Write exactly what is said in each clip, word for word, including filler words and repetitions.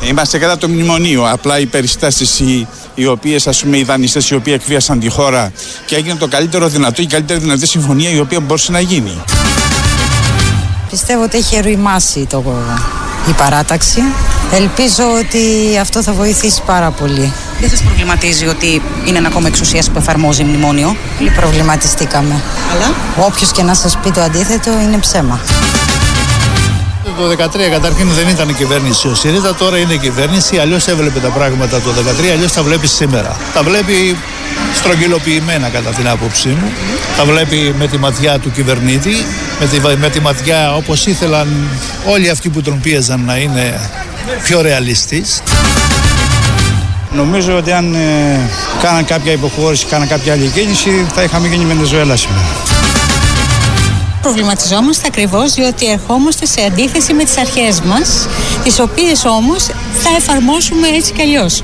Είμαστε κατά το μνημονίο. Απλά οι περιστάσεις οι, οι οποίες, ας πούμε, οι δανειστές οι οποίοι εκβίασαν τη χώρα και έγινε το καλύτερο δυνατό, η καλύτερη δυνατή συμφωνία η οποία μπορούσε να γίνει. Πιστεύω ότι έχει ερουημάσει το, η παράταξη. Ελπίζω ότι αυτό θα βοηθήσει πάρα πολύ. Δεν σας προβληματίζει ότι είναι ένα κόμμα εξουσίας που εφαρμόζει μνημόνιο? Πολύ προβληματιστήκαμε. Αλλά όποιος και να σας πει το αντίθετο είναι ψέμα. Το δύο χιλιάδες δεκατρία καταρχήν δεν ήταν κυβέρνηση ο ΣΥΡΙΖΑ, τώρα είναι κυβέρνηση. Αλλιώς έβλεπε τα πράγματα το δύο χιλιάδες δεκατρία, αλλιώς τα βλέπει σήμερα. Τα βλέπει στρογγυλοποιημένα κατά την άποψή μου. Τα βλέπει με τη ματιά του κυβερνήτη, με τη, με τη ματιά όπως ήθελαν όλοι αυτοί που τον πίεζαν να είναι πιο ρεαλιστής. Νομίζω ότι αν ε, κάναν κάποια υποχώρηση, κάναν κάποια άλλη κίνηση, θα είχαμε γίνει Βενεζουέλα σήμερα. Προβληματιζόμαστε ακριβώς διότι ερχόμαστε σε αντίθεση με τις αρχές μας, τις οποίες όμως θα εφαρμόσουμε έτσι κι αλλιώς.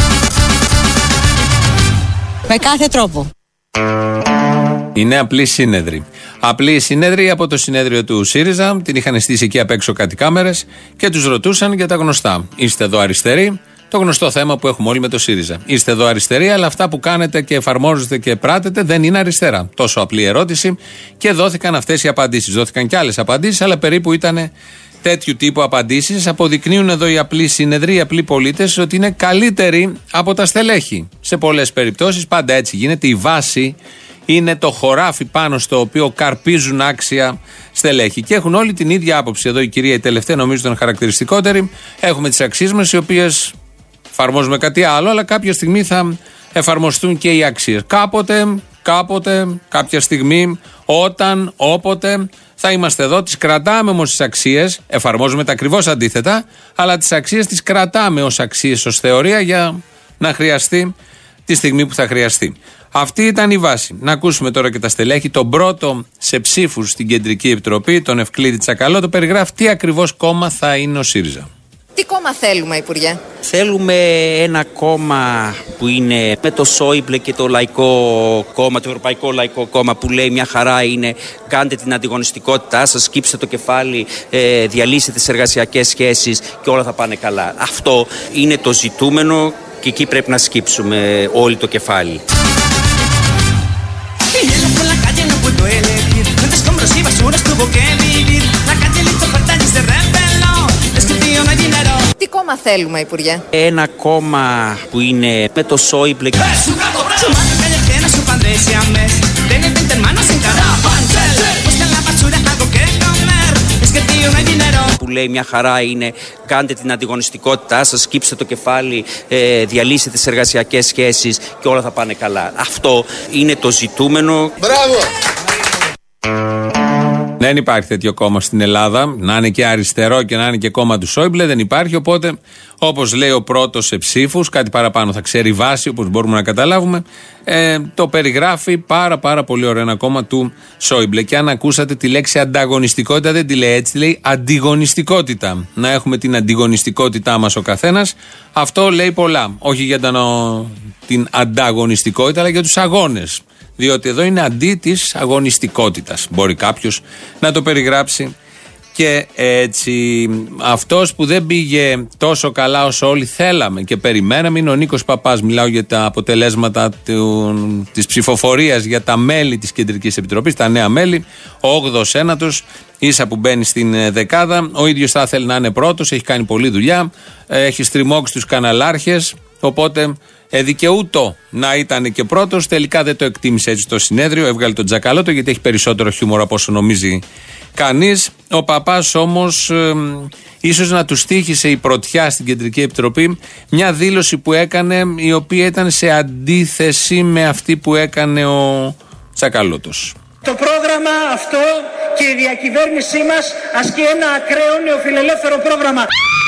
Με κάθε τρόπο. Είναι απλή σύνεδρη. Απλή σύνεδρη από το συνέδριο του ΣΥΡΙΖΑ, την είχαν στήσει εκεί απ' έξω κάτι κάμερες και τους ρωτούσαν για τα γνωστά. Είστε εδώ αριστεροί? Το γνωστό θέμα που έχουμε όλοι με το ΣΥΡΙΖΑ. Είστε εδώ αριστεροί, αλλά αυτά που κάνετε και εφαρμόζετε και πράτετε δεν είναι αριστερά. Τόσο απλή ερώτηση και δόθηκαν αυτές οι απαντήσεις. Δόθηκαν και άλλες απαντήσεις, αλλά περίπου ήταν τέτοιου τύπου απαντήσεις. Αποδεικνύουν εδώ οι απλοί σύνεδροι, οι απλοί πολίτες, ότι είναι καλύτεροι από τα στελέχη. Σε πολλές περιπτώσεις, πάντα έτσι γίνεται. Η βάση είναι το χωράφι πάνω στο οποίο καρπίζουν άξια στελέχη. Και έχουν όλοι την ίδια άποψη. Εδώ η κυρία η τελευταία, νομίζω ήταν χαρακτηριστικότερη. Έχουμε τις αξίες μας, οι οποίες εφαρμόζουμε κάτι άλλο, αλλά κάποια στιγμή θα εφαρμοστούν και οι αξίες. Κάποτε, κάποτε, κάποια στιγμή, όταν, όποτε θα είμαστε εδώ. Τις κρατάμε όμως τις αξίες, εφαρμόζουμε τα ακριβώς αντίθετα, αλλά τις αξίες τις κρατάμε ως αξίες, ως θεωρία για να χρειαστεί τη στιγμή που θα χρειαστεί. Αυτή ήταν η βάση. Να ακούσουμε τώρα και τα στελέχη. Τον πρώτο σε ψήφους στην Κεντρική Επιτροπή, τον Ευκλήδη Τσακαλώτο, το περιγράφει τι ακριβώς κόμμα θα είναι ο ΣΥΡΙΖΑ. Τι κόμμα θέλουμε, Υπουργέ? Θέλουμε ένα κόμμα που είναι με το Σόιμπλε και το Λαϊκό Κόμμα, το Ευρωπαϊκό Λαϊκό Κόμμα, που λέει μια χαρά είναι κάντε την αντιγωνιστικότητά σας, σκύψτε το κεφάλι, ε, διαλύστε τις εργασιακές σχέσεις και όλα θα πάνε καλά. Αυτό είναι το ζητούμενο και εκεί πρέπει να σκύψουμε όλοι το κεφάλι. Τι κόμμα θέλουμε, Υπουργέ? Ένα κόμμα που είναι με το Σόιμπλε που λέει μια χαρά είναι κάντε την αντιγωνιστικότητά σας, σκύψτε το κεφάλι, ε, διαλύστε τις εργασιακές σχέσεις και όλα θα πάνε καλά. Αυτό είναι το ζητούμενο. Μπράβο! Δεν υπάρχει τέτοιο κόμμα στην Ελλάδα. Να είναι και αριστερό και να είναι και κόμμα του Σόιμπλε, δεν υπάρχει. Οπότε, όπως λέει ο πρώτος σε ψήφους, κάτι παραπάνω θα ξέρει βάση, όπως μπορούμε να καταλάβουμε, ε, το περιγράφει πάρα πάρα πολύ ωραία ένα κόμμα του Σόιμπλε. Και αν ακούσατε τη λέξη ανταγωνιστικότητα, δεν τη λέει έτσι, τη λέει αντιγωνιστικότητα. Να έχουμε την αντιγωνιστικότητά μας ο καθένας. Αυτό λέει πολλά. Όχι για την ανταγωνιστικότητα, αλλά για τους αγώνες. Διότι εδώ είναι αντί της αγωνιστικότητας. Μπορεί κάποιος να το περιγράψει και έτσι. Αυτός που δεν πήγε τόσο καλά όσο όλοι θέλαμε και περιμέναμε είναι ο Νίκος Παπάς. Μιλάω για τα αποτελέσματα του, της ψηφοφορίας για τα μέλη της Κεντρικής Επιτροπής, τα νέα μέλη. Ο όγδοος ένατος, ίσα που μπαίνει στην δεκάδα. Ο ίδιος θα ήθελε να είναι πρώτος, έχει κάνει πολλή δουλειά, έχει στριμώξει τους καναλάρχες, οπότε Ε, δικαιούτο να ήταν και πρώτος. Τελικά δεν το εκτίμησε έτσι το συνέδριο. Έβγαλε τον Τζακαλώτο γιατί έχει περισσότερο χιούμορ από όσο νομίζει κανείς. Ο Παπάς όμως ε, ίσως να του στοίχησε η πρωτιά στην Κεντρική Επιτροπή μια δήλωση που έκανε, η οποία ήταν σε αντίθεση με αυτή που έκανε ο Τζακαλώτος. Το πρόγραμμα αυτό και η διακυβέρνησή μας ασκεί ένα ακραίο νεοφιλελεύθερο πρόγραμμα.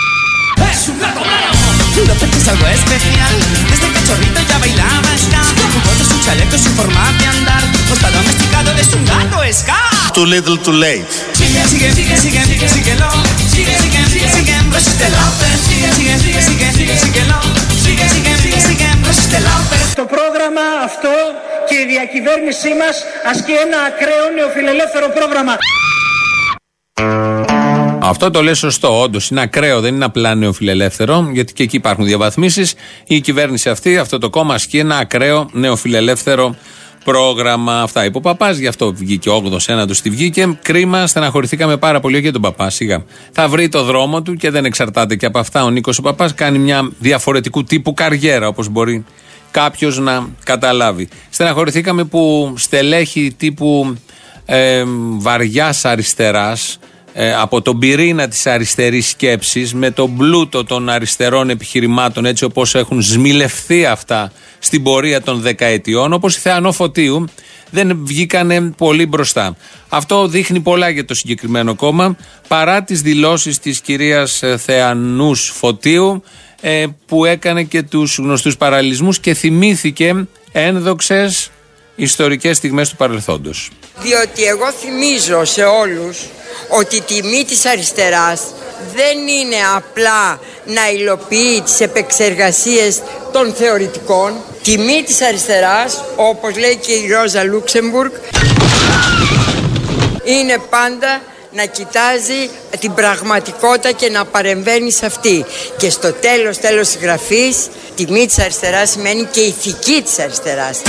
Chorrito ya bailaba ska, jugó de su chaleco sin forma de andar, está domesticado es un gato ska. Too little too late. Sigue, sigue, sigue, sigue, sigue, síguelo, sigue, sigue, sigue, sigue, resiste el auper, sigue, sigue, sigue, sigue, sigue, síguelo, sigue, sigue, sigue, sigue, resiste el auper. Το πρόγραμμα αυτό και η διακυβέρνησή μας ασκεί ένα ακραίο νεοφιλελεύθερο πρόγραμμα. Αυτό το λέει σωστό. Όντως είναι ακραίο, δεν είναι απλά νεοφιλελεύθερο, γιατί και εκεί υπάρχουν διαβαθμίσεις. Η κυβέρνηση αυτή, αυτό το κόμμα ασκεί ένα ακραίο νεοφιλελεύθερο πρόγραμμα. Αυτά είπε ο Παπάς, γι' αυτό βγήκε ο όγδοος ένατος τη βγήκε. Κρίμα, στεναχωρηθήκαμε πάρα πολύ για τον Παπά. Σιγά. Θα βρει το δρόμο του και δεν εξαρτάται και από αυτά. Ο Νίκος ο Παπάς κάνει μια διαφορετικού τύπου καριέρα, όπως μπορεί κάποιος να καταλάβει. Στεναχωρηθήκαμε που στελέχη τύπου ε, βαριάς αριστεράς, ε, από τον πυρήνα της αριστερής σκέψης, με τον πλούτο των αριστερών επιχειρημάτων, έτσι όπως έχουν σμιλευθεί αυτά στην πορεία των δεκαετιών, όπως η Θεανό Φωτίου, δεν βγήκανε πολύ μπροστά. Αυτό δείχνει πολλά για το συγκεκριμένο κόμμα, παρά τις δηλώσεις της κυρίας Θεανούς Φωτίου, ε, που έκανε και τους γνωστούς παραλληλισμούς και θυμήθηκε ένδοξες ιστορικές στιγμές του παρελθόντος. Διότι εγώ θυμίζω σε όλους ότι η τιμή της αριστεράς δεν είναι απλά να υλοποιεί τις επεξεργασίες των θεωρητικών. Τιμή της αριστεράς, όπως λέει και η Ρόζα Λούξεμπουργκ, είναι πάντα να κοιτάζει την πραγματικότητα και να παρεμβαίνει σε αυτή. Και στο τέλος, τέλος της γραφής, τιμή της αριστεράς σημαίνει και ηθική της αριστεράς.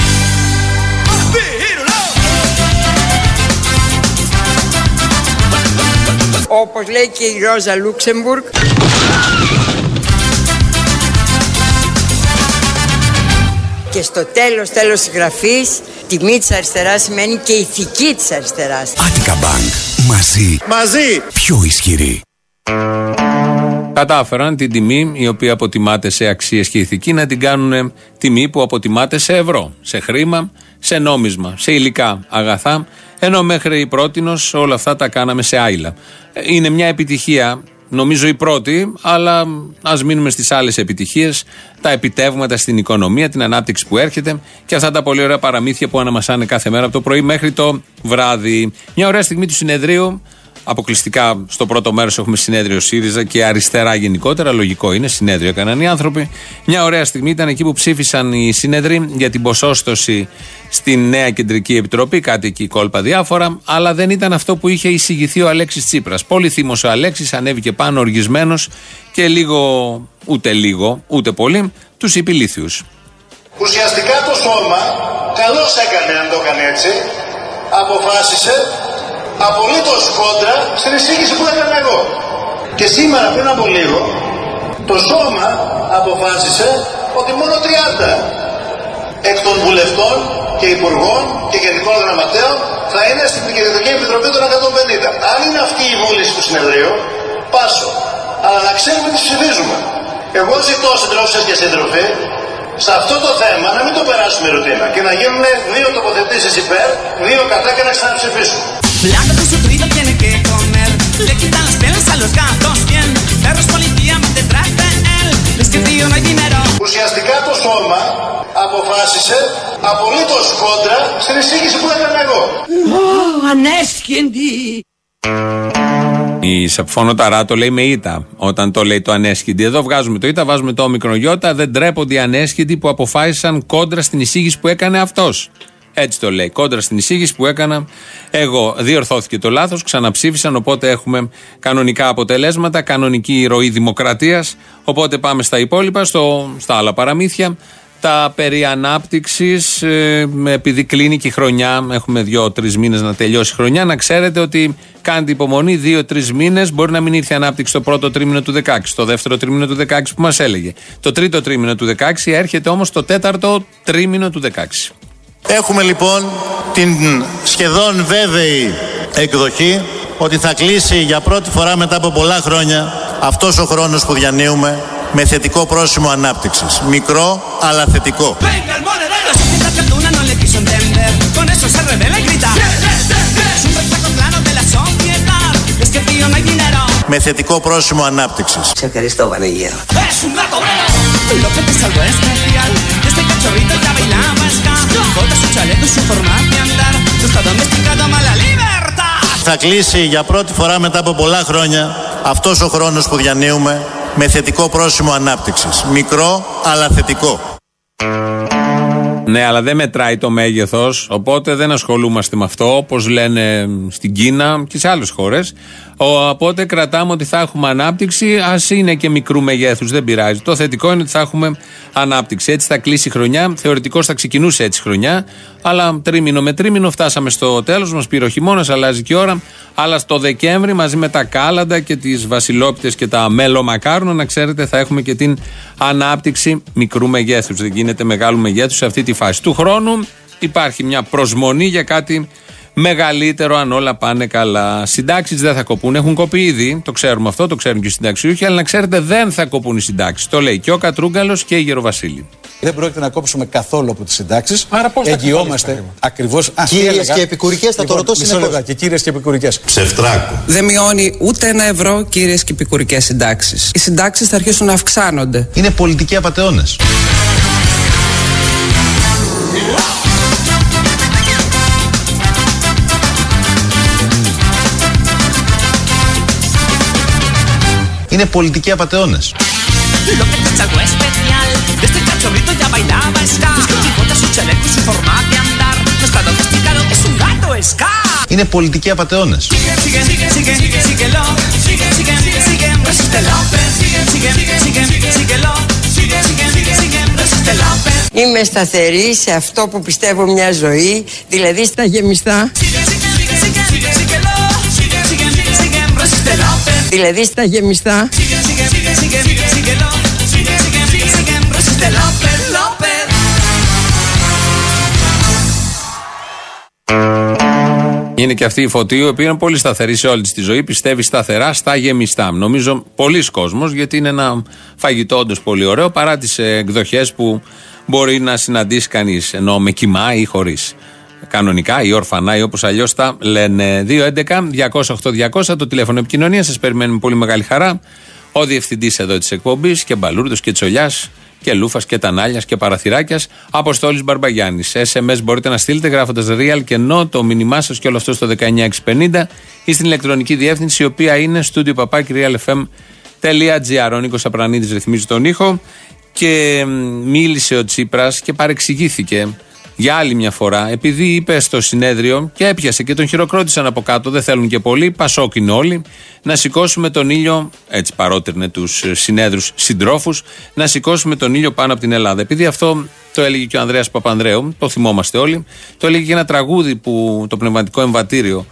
Όπως λέει και η Ρόζα Λούξεμπουργκ, και στο τέλος, τέλος της γραφής, τιμή της αριστεράς σημαίνει και ηθική της αριστεράς. Attica Bank. Μαζί. Μαζί. Πιο ισχυρή. Κατάφεραν την τιμή η οποία αποτιμάται σε αξίες και ηθική να την κάνουν τιμή που αποτιμάται σε ευρώ, σε χρήμα, σε νόμισμα, σε υλικά αγαθά, ενώ μέχρι πρότινος όλα αυτά τα κάναμε σε άειλα. Είναι μια επιτυχία, νομίζω η πρώτη, αλλά ας μείνουμε στις άλλες επιτυχίες, τα επιτεύγματα στην οικονομία, την ανάπτυξη που έρχεται και αυτά τα πολύ ωραία παραμύθια που αναμασάνε κάθε μέρα από το πρωί μέχρι το βράδυ. Μια ωραία στιγμή του συνεδρίου. Αποκλειστικά στο πρώτο μέρος έχουμε συνέδριο ΣΥΡΙΖΑ και αριστερά γενικότερα. Λογικό είναι, συνέδριο έκαναν οι άνθρωποι. Μια ωραία στιγμή ήταν εκεί που ψήφισαν οι συνέδροι για την ποσόστοση στη νέα κεντρική επιτροπή. Κάτι εκεί κόλπα διάφορα. Αλλά δεν ήταν αυτό που είχε εισηγηθεί ο Αλέξης Τσίπρας. Πολύ θύμωσε ο Αλέξης, ανέβηκε πάνω οργισμένος και λίγο, ούτε λίγο, ούτε πολύ, τους είπε ηλίθιους. Ουσιαστικά το σώμα, καλώς έκανε αν το έκανε έτσι, αποφάσισε απολύτως κόντρα στην εισήγηση που έκανα εγώ. Και σήμερα πριν από λίγο το σώμα αποφάσισε ότι μόνο τριάντα εκ των βουλευτών και υπουργών και γενικών γραμματέων θα είναι στην Κεντρική Επιτροπή των εκατόν πενήντα. Αν είναι αυτή η βούληση του συνεδρίου, πάσω. Αλλά να ξέρουμε τι ψηφίζουμε. Εγώ ζητώ, συντρόφισσες και σύντροφοι, σε αυτό το θέμα να μην το περάσουμε ρουτίνα και να γίνουν δύο τοποθετήσεις υπέρ, δύο κατά και να ξαναψηφίσουμε. Blanco con su trito tiene que comer. Le quitan las pelas a los gatos bien. Perros policía más detrás de él. Es que tío no hay dinero. Ουσιαστικά το σώμα αποφάσισε απολύτως κόντρα στην εισήγηση που έκανα εγώ. Ω, ανέσχυντη. Η Σαφόνο Ταράτο λέει με ήττα όταν το λέει το ανέσχυντη. Εδώ βγάζουμε το ήττα, βάζουμε το ομικρογιώτα. Δεν τρέπονται οι ανέσχυντοι που αποφάσισαν κόντρα στην εισήγηση που έκανε αυτός. Έτσι το λέει. Κόντρα στην εισήγηση που έκανα εγώ. Διορθώθηκε το λάθος, ξαναψήφισαν. Οπότε έχουμε κανονικά αποτελέσματα, κανονική ροή δημοκρατίας. Οπότε πάμε στα υπόλοιπα, στο, στα άλλα παραμύθια. Τα περί ανάπτυξης, ε, επειδή κλείνει και η χρονιά, έχουμε δύο-τρεις μήνες να τελειώσει η χρονιά. Να ξέρετε ότι κάντε υπομονή, δύο-τρεις μήνες. Μπορεί να μην ήρθε ανάπτυξη το πρώτο τρίμηνο του δεκαέξι, το δεύτερο τρίμηνο του δεκαέξι που μας έλεγε. Το τρίτο τρίμηνο του δεκαέξι έρχεται όμως το τέταρτο τρίμηνο του δεκαέξι. Έχουμε λοιπόν την σχεδόν βέβαιη εκδοχή ότι θα κλείσει για πρώτη φορά μετά από πολλά χρόνια αυτός ο χρόνος που διανύουμε με θετικό πρόσημο ανάπτυξης. Μικρό αλλά θετικό. Με θετικό πρόσημο ανάπτυξης. Σε ευχαριστώ, Βανίγερο. Θα κλείσει για πρώτη φορά μετά από πολλά χρόνια αυτός ο χρόνος που διανύουμε με θετικό πρόσημο ανάπτυξης. Μικρό αλλά θετικό. Ναι, αλλά δεν μετράει το μέγεθος, οπότε δεν ασχολούμαστε με αυτό, όπως λένε στην Κίνα και σε άλλες χώρες. Οπότε κρατάμε ότι θα έχουμε ανάπτυξη, ας είναι και μικρού μεγέθους, δεν πειράζει. Το θετικό είναι ότι θα έχουμε ανάπτυξη. Έτσι θα κλείσει η χρονιά. Θεωρητικώς θα ξεκινούσε έτσι η χρονιά, αλλά τρίμηνο με τρίμηνο φτάσαμε στο τέλος. Μας πήρε ο χειμώνας, αλλάζει και η ώρα. Αλλά στο Δεκέμβρη, μαζί με τα κάλαντα και τις βασιλόπιτες και τα μελομακάρονα, να ξέρετε, θα έχουμε και την ανάπτυξη μικρού μεγέθους. Δεν γίνεται μεγάλου μεγέθους σε αυτή τη φάση του χρόνου. Υπάρχει μια προσμονή για κάτι μεγαλύτερο, αν όλα πάνε καλά. Συντάξεις δεν θα κοπούν, έχουν κοπεί ήδη, το ξέρουμε αυτό, το ξέρουν και οι συνταξιούχοι, αλλά να ξέρετε δεν θα κοπούν οι συντάξεις. Το λέει και ο Κατρούγκαλος και η Γεροβασίλη. Δεν πρόκειται να κόψουμε καθόλου από τις συντάξεις. Άρα πώς θα εγγυόμαστε ακριβώς. Κύριες και επικουρικές, θα το ρωτώ συνεχώς. Και κύριες και επικουρικές. Ψευτράκου. Δεν μειώνει ούτε ένα ευρώ, κύριες και επικουρικές συντάξεις. Οι συντάξεις θα αρχίσουν να αυξάνονται. Είναι πολιτικοί απατεώνες. Είναι πολιτικοί απατεώνες. Είναι πολιτικοί απατεώνες. Είμαι σταθερή σε αυτό που πιστεύω μια ζωή, δηλαδή στα γεμιστά. Δηλαδή στα γεμιστά. Είναι και αυτή η Φωτίου, η οποία είναι πολύ σταθερή σε όλη τη ζωή, πιστεύει σταθερά στα γεμιστά. Νομίζω πολλοί κόσμος, γιατί είναι ένα φαγητό όντως πολύ ωραίο, παρά τις εκδοχές που μπορεί να συναντήσει κανείς, ενώ με κιμά ή χωρίς. Κανονικά ή ορφανά ή όπως αλλιώς τα λένε. δύο έντεκα διακόσια οκτώ διακόσια το τηλέφωνο επικοινωνία. Σας περιμένουμε πολύ μεγάλη χαρά. Ο διευθυντής εδώ της εκπομπής και Μπαλούρδος και Τσολιάς και Λούφας και Τανάλιας και Παραθυράκιας, Αποστόλης Μπαρμπαγιάννης. ες εμ ες μπορείτε να στείλετε γράφοντας real και no το μήνυμά σας και όλο αυτό στο δεκαεννιά εξακόσια πενήντα ή στην ηλεκτρονική διεύθυνση, η οποία είναι studio παπάκι real f m τελεία gr. Ο Νίκος Απρανίδης ρυθμίζει τον ήχο και μίλησε ο Τσίπρας και παρεξηγήθηκε για άλλη μια φορά, επειδή είπε στο συνέδριο και έπιασε και τον χειροκρότησαν από κάτω, δεν θέλουν και πολύ, Πασόκ είναι όλοι, να σηκώσουμε τον ήλιο, έτσι παρότρινε τους συνέδρους συντρόφους, να σηκώσουμε τον ήλιο πάνω από την Ελλάδα. Επειδή αυτό το έλεγε και ο Ανδρέας Παπανδρέου, το θυμόμαστε όλοι, το έλεγε και ένα τραγούδι, που, το πνευματικό εμβατήριο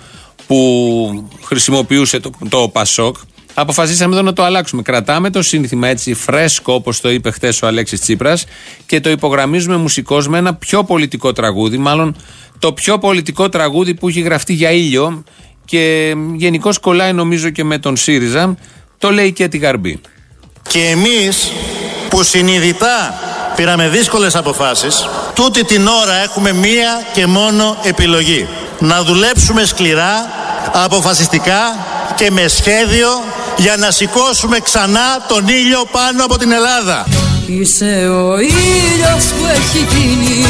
που χρησιμοποιούσε το, το Πασόκ. Αποφασίσαμε εδώ να το αλλάξουμε. Κρατάμε το σύνθημα έτσι φρέσκο, όπως το είπε χθες ο Αλέξης Τσίπρας, και το υπογραμμίζουμε μουσικώς με ένα πιο πολιτικό τραγούδι, μάλλον το πιο πολιτικό τραγούδι που έχει γραφτεί για ήλιο και γενικώς κολλάει νομίζω και με τον ΣΥΡΙΖΑ. Το λέει και τη Γαρμπή. Και εμείς που συνειδητά πήραμε δύσκολες αποφάσεις, τούτη την ώρα έχουμε μία και μόνο επιλογή. Να δουλέψουμε σκληρά, αποφασιστικά και με σχέδιο για να σηκώσουμε ξανά τον ήλιο πάνω από την Ελλάδα. Είσαι ο ήλιος που έχει γίνει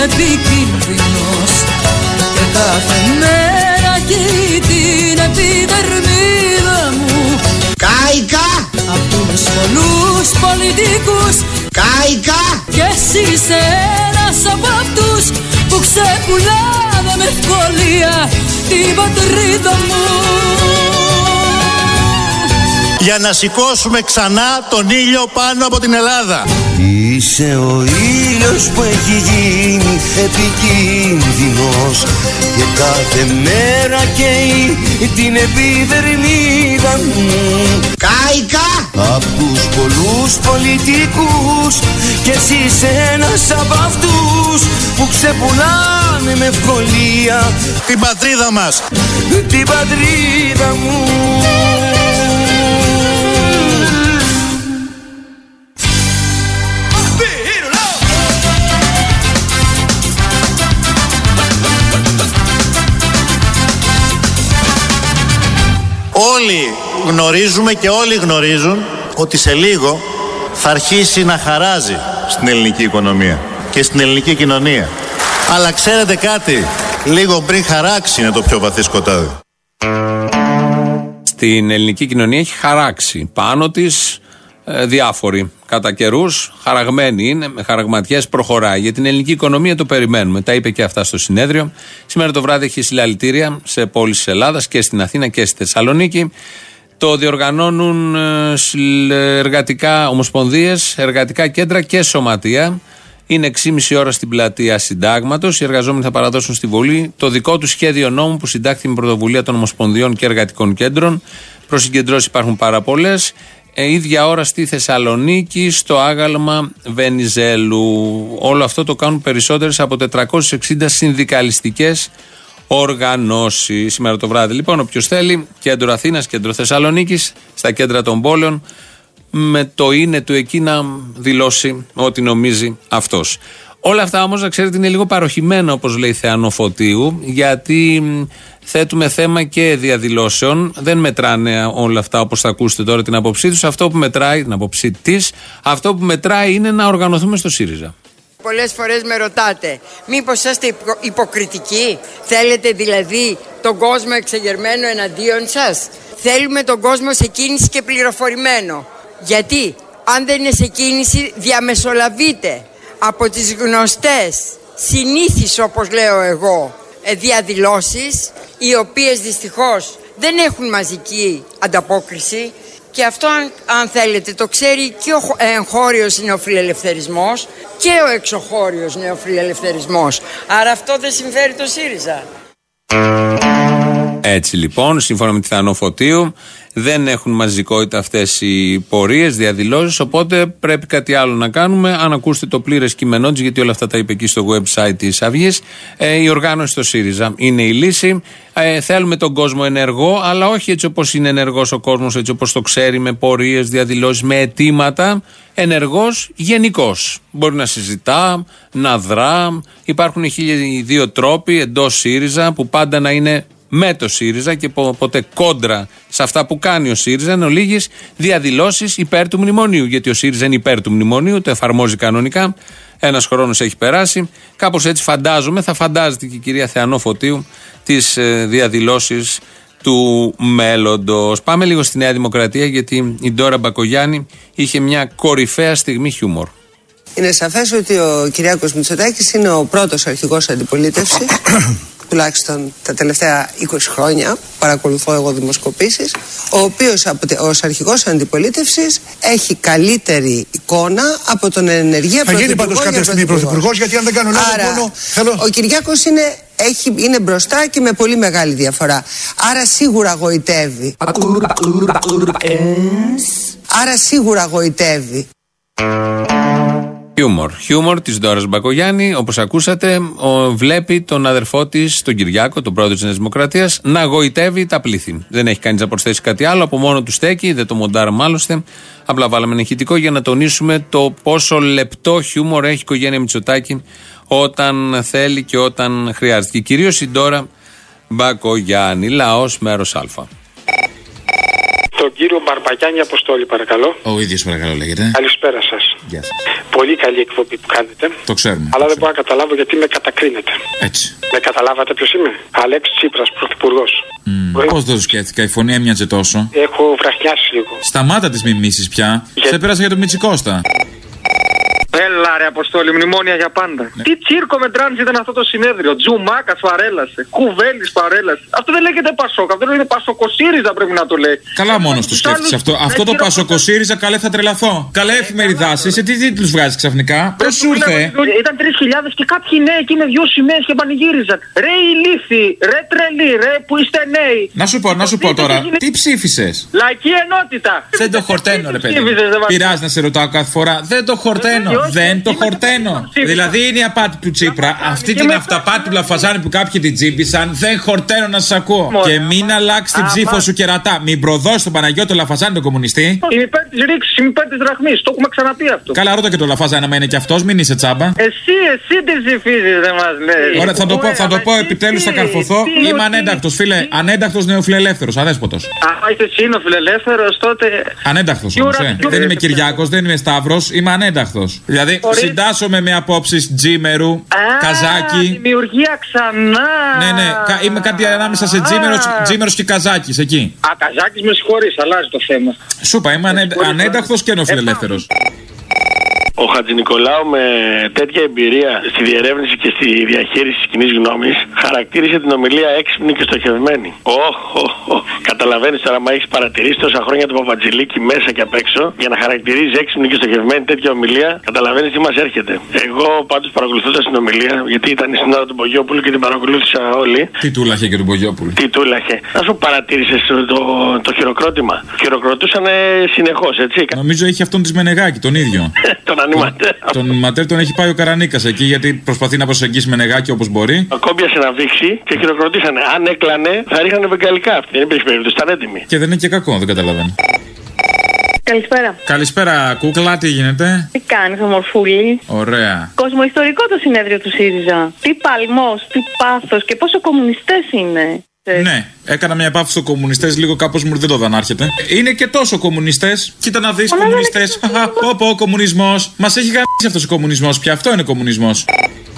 επικίνδυνος και κάθε μέρα καίει την επιδερμίδα μου. Κάικα! Απ' τους πολλούς πολιτικούς Κάικα! κι εσύ είσαι ένας από αυτούς που ξεπουλάνε με ευκολία την πατρίδα μου. Για να σηκώσουμε ξανά τον ήλιο πάνω από την Ελλάδα. Είσαι ο ήλιος που έχει γίνει επικίνδυνος και κάθε μέρα καίει την επιδερμίδα μου. Κάικα! Απ' τους πολλούς πολιτικούς κι εσύ είσαι ένας από αυτούς που ξεπουλάνε με ευκολία την πατρίδα μας, την πατρίδα μου. Όλοι γνωρίζουμε και όλοι γνωρίζουν ότι σε λίγο θα αρχίσει να χαράζει στην ελληνική οικονομία και στην ελληνική κοινωνία. Αλλά ξέρετε κάτι, λίγο πριν χαράξει είναι το πιο βαθύ σκοτάδι. Στην ελληνική κοινωνία έχει χαράξει πάνω της ε, διάφοροι. κατά καιρούς, χαραγμένη είναι, με χαραγματιές προχωράει. Για την ελληνική οικονομία το περιμένουμε. Τα είπε και αυτά στο συνέδριο. Σήμερα το βράδυ έχει συλλαλητήρια σε πόλεις της Ελλάδας και στην Αθήνα και στη Θεσσαλονίκη. Το διοργανώνουν εργατικά ομοσπονδίες, εργατικά κέντρα και σωματεία. Είναι έξι και μισή ώρα στην πλατεία Συντάγματος. Οι εργαζόμενοι θα παραδώσουν στη Βουλή το δικό του σχέδιο νόμου που συντάχθηκε με πρωτοβουλία των Ομοσπονδιών και Εργατικών Κέντρων. Προσυγκεντρώσεις υπάρχουν πάρα πολλές. Ε, ίδια ώρα στη Θεσσαλονίκη, στο άγαλμα Βενιζέλου. Όλο αυτό το κάνουν περισσότερες από τετρακόσιες εξήντα συνδικαλιστικές οργανώσεις. Σήμερα το βράδυ, λοιπόν, όποιος θέλει, κέντρο Αθήνας, κέντρο Θεσσαλονίκης, στα κέντρα των πόλεων, με το είναι του εκεί να δηλώσει ό,τι νομίζει αυτός. Όλα αυτά όμως, να ξέρετε, είναι λίγο παροχημένα, όπως λέει Θεανό Φωτίου, γιατί θέτουμε θέμα και διαδηλώσεων. Δεν μετράνε όλα αυτά, όπως θα ακούσετε τώρα την άποψή τους. Αυτό που μετράει, την άποψή της, αυτό που μετράει είναι να οργανωθούμε στο ΣΥΡΙΖΑ. Πολλές φορές με ρωτάτε, μήπως είστε υπο- υποκριτικοί, θέλετε δηλαδή τον κόσμο εξεγερμένο εναντίον σας? Θέλουμε τον κόσμο σε κίνηση και πληροφορημένο. Γιατί αν δεν είναι σε κίνηση, διαμεσολαβείτε από τις γνωστές, συνήθεις όπως λέω εγώ, διαδηλώσεις, οι οποίες δυστυχώς δεν έχουν μαζική ανταπόκριση. Και αυτό, αν, αν θέλετε, το ξέρει και ο εγχώριος νεοφιλελευθερισμός και ο εξωχώριος νεοφιλελευθερισμός. Άρα αυτό δεν συμφέρει το ΣΥΡΙΖΑ. Έτσι λοιπόν, σύμφωνα με τη Θεανό Φωτίου, δεν έχουν μαζικότητα αυτές οι πορείες, διαδηλώσεις, οπότε πρέπει κάτι άλλο να κάνουμε. Αν ακούσετε το πλήρες κείμενό της, γιατί όλα αυτά τα είπε εκεί στο website της Αυγής, ε, η οργάνωση στο ΣΥΡΙΖΑ είναι η λύση. Ε, θέλουμε τον κόσμο ενεργό, αλλά όχι έτσι όπως είναι ενεργός ο κόσμος, έτσι όπως το ξέρει, με πορείες, διαδηλώσεις, με αιτήματα. Ενεργός γενικός. Μπορεί να συζητά, να δρά. Υπάρχουν χίλιοι δύο τρόποι εντός ΣΥΡΙΖΑ που πάντα να είναι με το ΣΥΡΙΖΑ και ποτέ κόντρα σε αυτά που κάνει ο ΣΥΡΙΖΑ, εν ολίγης διαδηλώσεις υπέρ του μνημονίου. Γιατί ο ΣΥΡΙΖΑ είναι υπέρ του μνημονίου, το εφαρμόζει κανονικά. Ένας χρόνος έχει περάσει. Κάπως έτσι φαντάζομαι, θα φαντάζεται και η κυρία Θεανό Φωτίου τις ε, διαδηλώσεις του μέλλοντος. Πάμε λίγο στη Νέα Δημοκρατία, γιατί η Ντόρα Μπακογιάννη είχε μια κορυφαία στιγμή χιούμορ. Είναι σαφές ότι ο Κυριάκος Μητσοτάκης είναι ο πρώτος αρχηγός αντιπολίτευσης, τουλάχιστον τα τελευταία είκοσι χρόνια, παρακολουθώ εγώ δημοσκοπήσεις, ο οποίος ως αρχηγός αντιπολίτευσης έχει καλύτερη εικόνα από τον ενεργεία πρωθυπουργό. Θα γίνει πάντως κάποια στιγμή πρωθυπουργός, γιατί αν δεν κάνω λάθος μόνο... Θέλω... Ο Κυριάκος είναι, έχει, είναι μπροστά και με πολύ μεγάλη διαφορά. Άρα σίγουρα γοητεύει. Άρα σίγουρα γοητεύει. Χιούμορ. Χιούμορ της Ντόρας Μπακογιάννη, όπως ακούσατε, ο, βλέπει τον αδερφό της, τον Κυριάκο, τον πρόεδρο της Νέας Δημοκρατίας, να γοητεύει τα πλήθη. Δεν έχει κανείς να προσθέσει κάτι άλλο, από μόνο του στέκει, δεν το μοντάραμε άλλωστε. Απλά βάλαμε ένα ηχητικό για να τονίσουμε το πόσο λεπτό χιούμορ έχει η οικογένεια Μητσοτάκη όταν θέλει και όταν χρειάζεται. Και κυρίως η Ντόρα Μπακογιάννη, λαός μέρος Α. Τον κύριο Μπαρμπαγιάννη Αποστόλη, παρακαλώ. Ο ίδιος, παρακαλώ, λέγεται. Καλησπέρα σας. Γεια σας. Πολύ καλή εκπομπή που κάνετε. Το ξέρουμε. Αλλά δεν μπορώ να καταλάβω γιατί με κατακρίνετε. Έτσι. Με καταλάβατε ποιος είμαι? Αλέξης Τσίπρας, πρωθυπουργός. Mm. Πώς δεν το σκέφτηκα, η φωνή έμοιαζε τόσο. Έχω βραχνιάσει λίγο. Σταμάτα τις μιμήσεις πια. Για... Σε πέρασα για τον Μητσικώστα. Έλα ρε Αποστόλη, μνημόνια για πάντα. Ναι. Τι τσίρκο με τράνς ήταν αυτό το συνέδριο. Τζουμάκας παρέλασε. Κουβέλης παρέλασε. Αυτό δεν λέγεται Πασόκ. Αυτό λέγεται Πασοκοσύριζα, πρέπει να το λέει. Καλά μόνος του σκέφτεσαι αυτό. Αυτό το Πασοκοσύριζα, καλέ θα τρελαθώ. Καλέ εφημεριδάση, σε τι τίτλους βγάζει ξαφνικά. Πώς σου ήρθε? Ήταν τρεις χιλιάδες και κάποιοι νέοι εκεί με δυο σημαίες και πανηγύριζαν. Ρε ηλίθιοι, ρε τρελοί, ρε που είστε νέοι. Να σου πω, να σου πω τώρα, τι ψήφισες? Λαϊκή ενότητα. Δεν το χορταίνω, ρε παιδί. Πειράζει να σε ρωτάω κάθε φορά. Δεν το χορταίνω. Δεν το χορταίνω. Δηλαδή είναι η απάτη του Τσίπρα. Αυτή την αυταπάτη του Λαφαζάνη που κάποιοι την τσίπησαν, δεν χορταίνω να σα ακούω. Και μην αλλάξει την ψήφο σου κερατά. Μην προδώσει τον Παναγιώτο Λαφαζάνη τον κομμουνιστή. Είμαι υπέρ τη ρήξη, είμαι υπέρ τη δραχμή. Το έχουμε ξαναπεί αυτό. Καλά, ρώτα και τον Λαφαζάνη να είναι και αυτό, μην είσαι τσάμπα. Εσύ, εσύ τι ψηφίζει, δεν μα λέει. Ωραία, θα το πω, θα το πω επιτέλου, θα καρφωθώ. Είμαι ανέντακτο, φίλε. Ανέντακτο νεοφιλελεύθερο, αδέσποτο. Α, είστε εσύ νεοφιλελεύθερο, τότε. Ανέντακτο όμω. Δεν είμαι Κυριάκο, δεν είμαι Σταύρο, είμαι ανέντακτο. Δηλαδή συντάσσομαι με απόψεις τζίμερου, Α, καζάκι. Δημιουργία ξανά. Ναι, ναι, είμαι κάτι ανάμεσα σε τζίμερος και καζάκης εκεί. Α, καζάκης με συγχωρείς, αλλάζει το θέμα. Σούπα, είμαι ανέ, ανένταχθος και νεοφιλελεύθερος. Ο Χατζηνικολάου με τέτοια εμπειρία στη διερεύνηση και στη διαχείριση της κοινής γνώμης χαρακτήρισε την ομιλία έξυπνη και στοχευμένη. Οχ, οχ, οχ. Καταλαβαίνεις τώρα, μα έχεις παρατηρήσει τόσα χρόνια το Παπατζηλίκι μέσα και απ' έξω για να χαρακτηρίζει έξυπνη και στοχευμένη τέτοια ομιλία, καταλαβαίνεις τι μας έρχεται. Εγώ πάντως παρακολουθώντας την ομιλία, γιατί ήταν η συνόδο του Μπογιόπουλου και την παρακολούθησα όλοι. Τι τούλαχε και του Μπογιόπουλου. Τι τούλαχε. Να σου παρατήρησες το, το, το χειροκρότημα. Χειροκροτούσαν συνεχώς, έτσι. Νομίζω έχει αυτόν τη Μενεγάκη, τον ίδιο. Τον ανηματέρ. Τον ματέρ τον έχει πάει ο Καρανίκας εκεί, γιατί προσπαθεί να προσεγγίσει Μενεγάκη όπως μπορεί. Κόμπιασε να βήξει και χειροκροτήσανε. Αν έκλανε, θα ρίχνανε βεγγαλικά αυτοί. Δεν υπήρχε περίπτωση, ήταν έτοιμοι. Και δεν είναι και κακό, δεν καταλαβαίνω. Καλησπέρα. Καλησπέρα, κούκλα, τι γίνεται? Τι κάνεις, ομορφούλη? Ωραία. Κοσμοϊστορικό το συνέδριο του ΣΥΡΙΖΑ. Τι παλμός, τι πάθος και πόσο κομμουνιστές είναι. Ναι, έκανα μια επάφη στους κομμουνιστές, λίγο κάπως μου δεν το δαν άρχεται. Είναι και τόσο κομμουνιστές. Κοίτα να δεις, κομμουνιστές. Πω πω, κομμουνισμός. Μας έχει γαμίσει αυτός ο κομμουνισμός πια. Αυτό είναι κομμουνισμός.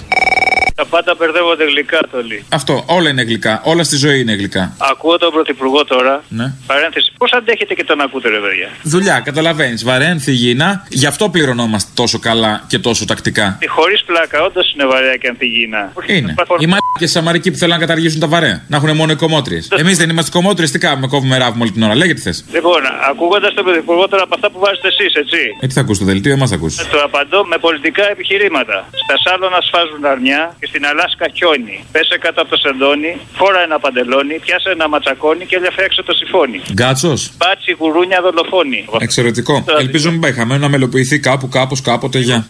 Τα πάντα μπερδεύονται γλυκά, Τόλι. Αυτό, όλα είναι γλυκά. Όλα στη ζωή είναι γλυκά. Ακούω τον Πρωθυπουργό τώρα. Ναι. Παρένθεση. Πώς αντέχετε και τον ακούτε, ρε παιδιά? Δουλειά, καταλαβαίνεις. Βαρέν, θυγίνα. Γι' αυτό πληρωνόμαστε τόσο καλά και τόσο τακτικά. Χωρίς πλάκα, όντως είναι βαρέα και ανθυγίνα. Είναι. Οι μαλάκες Σαμαρικοί που θέλουν να καταργήσουν τα βαρέα. Να έχουν μόνο οι κομμότριες. Εμείς δεν είμαστε κομμότριες, τι κάνουμε, κόβουμε ράβουμε όλη την ώρα. Λέγε τι θες. Λοιπόν, ακούγοντας τον Πρωθυπουργό τώρα από αυτά που βάζετε εσείς, έτσι. Ε, τι θα ακούς το δελτίο, εμάς θα ακούς. Το απαντώ με πολιτικά επιχειρήματα. Στα Σάλωνα σφάζουν αρνιά και στην Αλάσκα χιόνι. Πέσε κάτω από το σεντόνι, φόρα ένα παντελόνι, πιάσε ένα ματσακόνι και έλια φρέξε το σιφόνι. Γκάτσος. Μπάτσι, γουρούνια, δολοφόνη. Εξαιρετικό. Ελπίζω μην πάει χαμένο να μελοποιηθεί κάπου, κάπως, κάποτε. Γεια.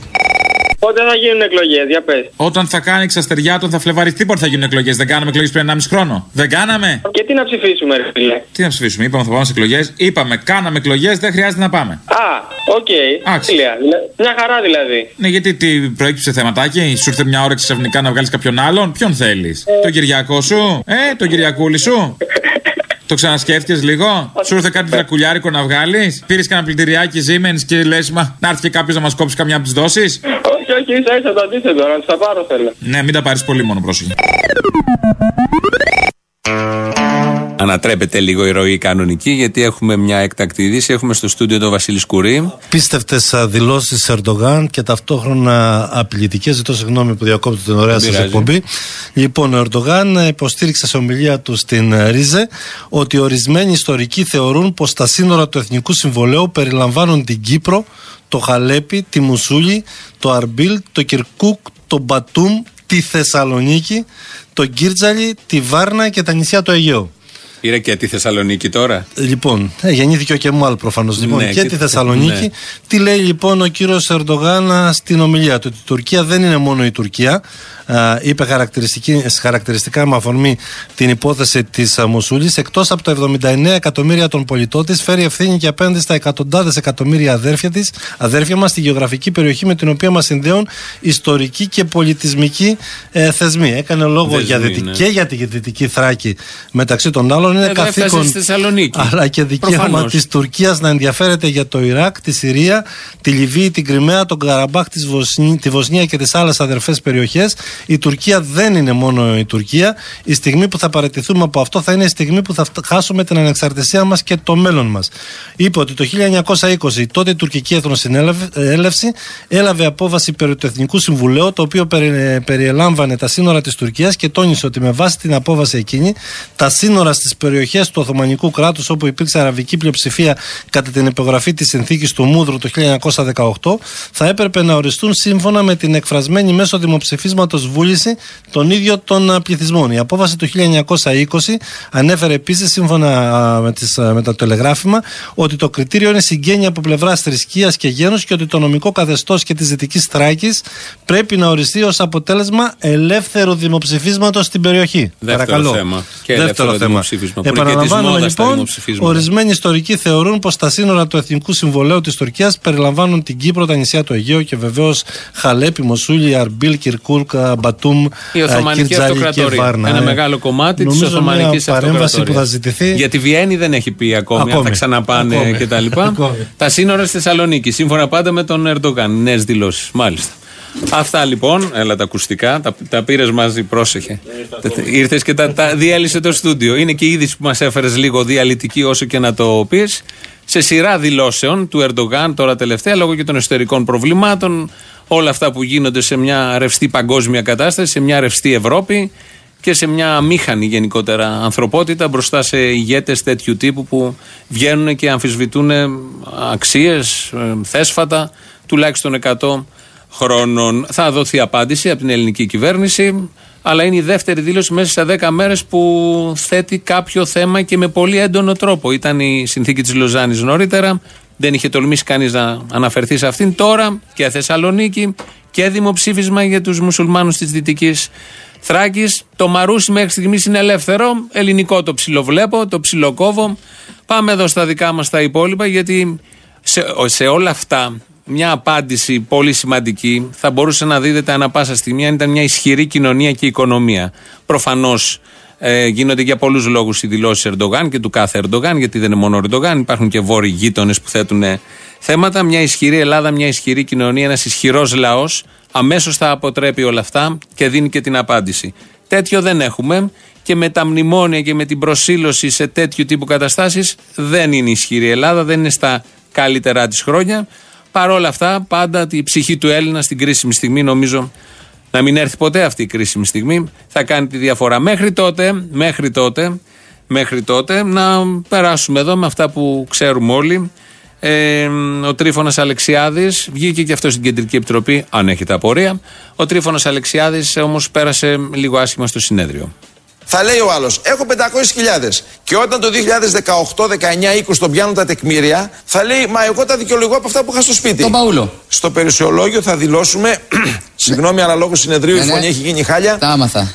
Πότε θα γίνουν εκλογές, για πες. Όταν θα κάνει εξαστεριάτων θα φλεβαριστεί, πότε θα γίνουν εκλογές. Δεν κάναμε εκλογές πριν ενάμιση χρόνο. Δεν κάναμε. Και τι να ψηφίσουμε, ρε φίλε. Τι να ψηφίσουμε, είπαμε θα πάμε σε εκλογές. Είπαμε, κάναμε εκλογές, δεν χρειάζεται να πάμε. Α, οκ. Okay. Μια χαρά δηλαδή. Ναι, γιατί τι προέκυψε θεματάκι, σου ήρθε μια ώρα ξαφνικά να βγάλει κάποιον άλλον. Ποιον θέλει, ε. τον Κυριακό σου, ε, τον Κυριακούλη σου. Το ξανασκέφτηκες λίγο, σου ήρθε κάτι δρακουλιάρικο να βγάλεις, πήρες κανένα πλυντηριάκι Siemens και λες, μα να έρθει και κάποιος να μας κόψει καμιά από τις δόσεις. Όχι, όχι, ίσα ίσα το αντίθετο, να τα πάρω θέλω. Ναι, μην τα πάρεις πολύ μόνο, πρόσεχε. Ανατρέπεται λίγο η ροή κανονική, γιατί έχουμε μια έκτακτη είδηση. Έχουμε στο στούντιο τον Βασίλη Σκουρί. Πίστευτες δηλώσεις Ερντογάν και ταυτόχρονα απειλητικές. Ζητώ συγγνώμη που διακόπτω την ωραία σας εκπομπή. Λοιπόν, ο Ερντογάν υποστήριξε σε ομιλία του στην Ρίζε ότι ορισμένοι ιστορικοί θεωρούν πως τα σύνορα του Εθνικού Συμβολέου περιλαμβάνουν την Κύπρο, το Χαλέπι, τη Μουσούλη, το Αρμπίλ, το Κιρκούκ, το Μπατούμ, τη Θεσσαλονίκη, το Γκίρτζαλι, τη Βάρνα και τα νησιά του Αιγαίου. Πήρε και τη Θεσσαλονίκη τώρα. Λοιπόν, ε, γεννήθηκε ο Κεμάλ προφανώς. Λοιπόν, ναι, και, και τη Θεσσαλονίκη. Ναι. Τι λέει λοιπόν ο κύριος Ερντογάν στην ομιλία του? Ότι η Τουρκία δεν είναι μόνο η Τουρκία. Α, είπε χαρακτηριστικά με αφορμή την υπόθεση της Μοσούλης. Εκτός από τα εβδομήντα εννέα εκατομμύρια των πολιτών της, φέρει ευθύνη και απέναντι στα εκατοντάδες εκατομμύρια αδέρφια της, αδέρφια μας, στη γεωγραφική περιοχή με την οποία μας συνδέουν ιστορικοί και πολιτισμικοί ε, θεσμοί. Έκανε λόγο Δεσμοί, για δυτική, ναι. και για τη Δυτική Θράκη μεταξύ των άλλων. Είναι Εδώ καθήκον αλλά και δικαίωμα της Τουρκίας να ενδιαφέρεται για το Ιράκ, τη Συρία, τη Λιβύη, την Κριμαία, τον Καραμπάχ, τη Βοσνία και τις άλλες αδερφές περιοχές. Η Τουρκία δεν είναι μόνο η Τουρκία. Η στιγμή που θα παραιτηθούμε από αυτό θα είναι η στιγμή που θα χάσουμε την ανεξαρτησία μας και το μέλλον μας. Είπε ότι το χίλια εννιακόσια είκοσι τότε η τουρκική εθνοσυνέλευση έλαβε απόφαση περί του Εθνικού Συμβουλίου, το οποίο περι, περιελάμβανε τα σύνορα της Τουρκίας και τόνισε ότι με βάση την απόφαση εκείνη τα σύνορα στις περιοχές του Οθωμανικού κράτους όπου υπήρξε αραβική πλειοψηφία κατά την υπογραφή της συνθήκης του Μούδρου το χίλια εννιακόσια δεκαοκτώ θα έπρεπε να οριστούν σύμφωνα με την εκφρασμένη μέσω δημοψηφίσματος βούληση των ίδιων των πληθυσμών. Η απόφαση του χίλια εννιακόσια είκοσι ανέφερε επίσης, σύμφωνα με, τις, με το τελεγράφημα, ότι το κριτήριο είναι συγγένεια από πλευράς θρησκείας και γένους και ότι το νομικό καθεστώς και της Δυτικής Θράκης πρέπει να οριστεί ως αποτέλεσμα ελεύθερου δημοψηφίσματος στην περιοχή. Δεύτερο Παρακαλώ. θέμα. Και Δεύτερο θέμα. Επαναλαμβάνουμε λοιπόν, ορισμένοι ιστορικοί θεωρούν πως τα σύνορα του Εθνικού Συμβολέου της Τουρκίας περιλαμβάνουν την Κύπρο, τα νησιά του Αιγαίου και βεβαίως Χαλέπι, Μοσούλη, Αρμπίλ, Κιρκούρκ, Μπατούμ, Κιρτζάλι και Βάρνα. Ένα μεγάλο κομμάτι της Οθωμανικής Αυτοκρατορίας. Γιατί Βιέννη δεν έχει πει ακόμη, ακόμη. αν θα ξαναπάνε κτλ. Τα σύνορα στη Θεσσαλονίκη, σύμφωνα πάντα με τον Ερντογάν. Νέες δηλώσεις, μάλιστα. Αυτά λοιπόν, έλα τα ακουστικά, τα, τα πήρες μαζί, πρόσεχε. Ήρθες και τα, τα διέλυσε το στούντιο. Είναι και η είδηση που μας έφερες λίγο διαλυτική, όσο και να το πεις. Σε σειρά δηλώσεων του Ερντογάν τώρα τελευταία, λόγω και των εσωτερικών προβλημάτων, όλα αυτά που γίνονται σε μια ρευστή παγκόσμια κατάσταση, σε μια ρευστή Ευρώπη και σε μια αμήχανη γενικότερα ανθρωπότητα μπροστά σε ηγέτες τέτοιου τύπου που βγαίνουν και αμφισβητούν αξίες, θέσφατα τουλάχιστον εκατό χρόνων. Θα δοθεί απάντηση από την ελληνική κυβέρνηση, αλλά είναι η δεύτερη δήλωση μέσα σε δέκα μέρες που θέτει κάποιο θέμα και με πολύ έντονο τρόπο. Ήταν η συνθήκη της Λοζάνης νωρίτερα, δεν είχε τολμήσει κανείς να αναφερθεί σε αυτήν. Τώρα και Θεσσαλονίκη και δημοψήφισμα για τους μουσουλμάνους της Δυτικής Θράκης. Το Μαρούσι μέχρι στιγμής είναι ελεύθερο. Ελληνικό το ψιλοβλέπω, το ψιλοκόβω. Πάμε εδώ στα δικά μας τα υπόλοιπα, γιατί σε, σε όλα αυτά μια απάντηση πολύ σημαντική θα μπορούσε να δίδεται ανά πάσα στιγμή αν ήταν μια ισχυρή κοινωνία και οικονομία. Προφανώς ε, γίνονται για πολλούς λόγους οι δηλώσεις Ερντογάν και του κάθε Ερντογάν, γιατί δεν είναι μόνο Ερντογάν, υπάρχουν και βόρειοι γείτονες που θέτουν θέματα. Μια ισχυρή Ελλάδα, μια ισχυρή κοινωνία, ένας ισχυρός λαός αμέσως θα αποτρέπει όλα αυτά και δίνει και την απάντηση. Τέτοιο δεν έχουμε και με τα μνημόνια και με την προσήλωση σε τέτοιου τύπου καταστάσεις δεν είναι ισχυρή Ελλάδα, δεν είναι στα καλύτερά της χρόνια. Παρ' όλα αυτά, πάντα η ψυχή του Έλληνα στην κρίσιμη στιγμή, νομίζω να μην έρθει ποτέ αυτή η κρίσιμη στιγμή, θα κάνει τη διαφορά. Μέχρι τότε, μέχρι τότε, μέχρι τότε να περάσουμε εδώ με αυτά που ξέρουμε όλοι. Ε, ο Τρίφωνας Αλεξιάδης βγήκε και αυτό στην Κεντρική Επιτροπή, αν έχετε απορία. Ο Τρίφωνας Αλεξιάδης όμως πέρασε λίγο άσχημα στο συνέδριο. Θα λέει ο άλλος, έχω πεντακόσιες χιλιάδες. Και όταν το δύο χιλιάδες δεκαοκτώ, δεκαεννιά, είκοσι τον πιάνουν τα τεκμήρια, θα λέει, μα εγώ τα δικαιολογώ από αυτά που είχα στο σπίτι. Τον Παούλο. Στο περιουσιολόγιο θα δηλώσουμε, συγγνώμη, αλλά λόγω συνεδρίου ναι, η φωνή ναι. έχει γίνει χάλια. Τα άμαθα.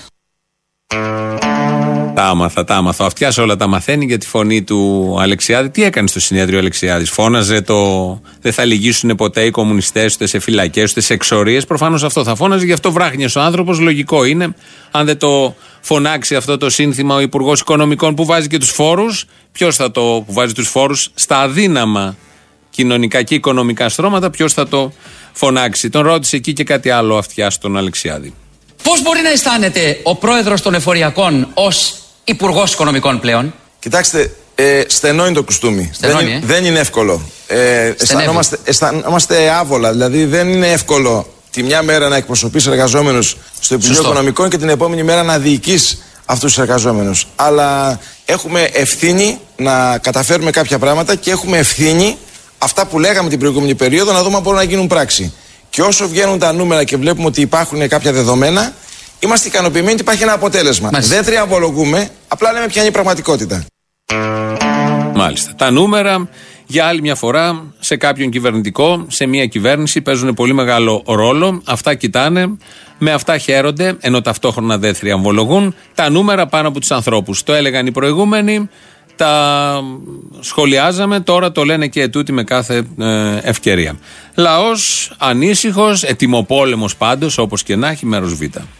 Τα άμαθα, τα άμαθα. Ο αυτιάς όλα τα μαθαίνει για τη φωνή του Αλεξιάδη. Τι έκανε στο συνέδριο ο Αλεξιάδης? Φώναζε το δεν θα λυγίσουν ποτέ οι κομμουνιστές, ούτε σε φυλακές, ούτε σε εξορίες. Προφανώς αυτό θα φώναζε, γι' αυτό βράχνιες ο άνθρωπος. Λογικό είναι. Αν δεν το φωνάξει αυτό το σύνθημα ο Υπουργός Οικονομικών που βάζει και τους φόρους, ποιος θα το που βάζει τους φόρους στα αδύναμα κοινωνικά και οικονομικά στρώματα, ποιος θα το φωνάξει? Τον ρώτησε εκεί και κάτι άλλο ο αυτιάς τον Αλεξιάδη. Πώς μπορεί να αισθάνεται ο πρόεδρος των εφοριακών ως Υπουργός Οικονομικών πλέον? Κοιτάξτε, ε, στενό είναι το κουστούμι. Στενό δεν, είναι. δεν είναι εύκολο. Ε, αισθανόμαστε, αισθανόμαστε άβολα. Δηλαδή δεν είναι εύκολο τη μια μέρα να εκπροσωπείς εργαζόμενους στο Υπουργείο Οικονομικών και την επόμενη μέρα να διοικείς αυτούς τους εργαζόμενους. Αλλά έχουμε ευθύνη να καταφέρουμε κάποια πράγματα και έχουμε ευθύνη αυτά που λέγαμε την προηγούμενη περίοδο να δούμε αν μπορούν να γίνουν πράξη. Και όσο βγαίνουν τα νούμερα και βλέπουμε ότι υπάρχουν κάποια δεδομένα, είμαστε ικανοποιημένοι ότι υπάρχει ένα αποτέλεσμα. Μάλιστα. Δεν τριαμβολογούμε, απλά λέμε ποια είναι η πραγματικότητα. Μάλιστα. Τα νούμερα για άλλη μια φορά σε κάποιον κυβερνητικό, σε μια κυβέρνηση παίζουν πολύ μεγάλο ρόλο. Αυτά κοιτάνε, με αυτά χαίρονται, ενώ ταυτόχρονα δεν θριαμβολογούν. Τα νούμερα πάνω από τους ανθρώπους. Το έλεγαν οι προηγούμενοι, τα σχολιάζαμε, τώρα το λένε και ετούτοι με κάθε ε, ευκαιρία. Λαός ανήσυχος, ετοιμοπόλεμος πάντως, όπως και να έχει, μέρος Β.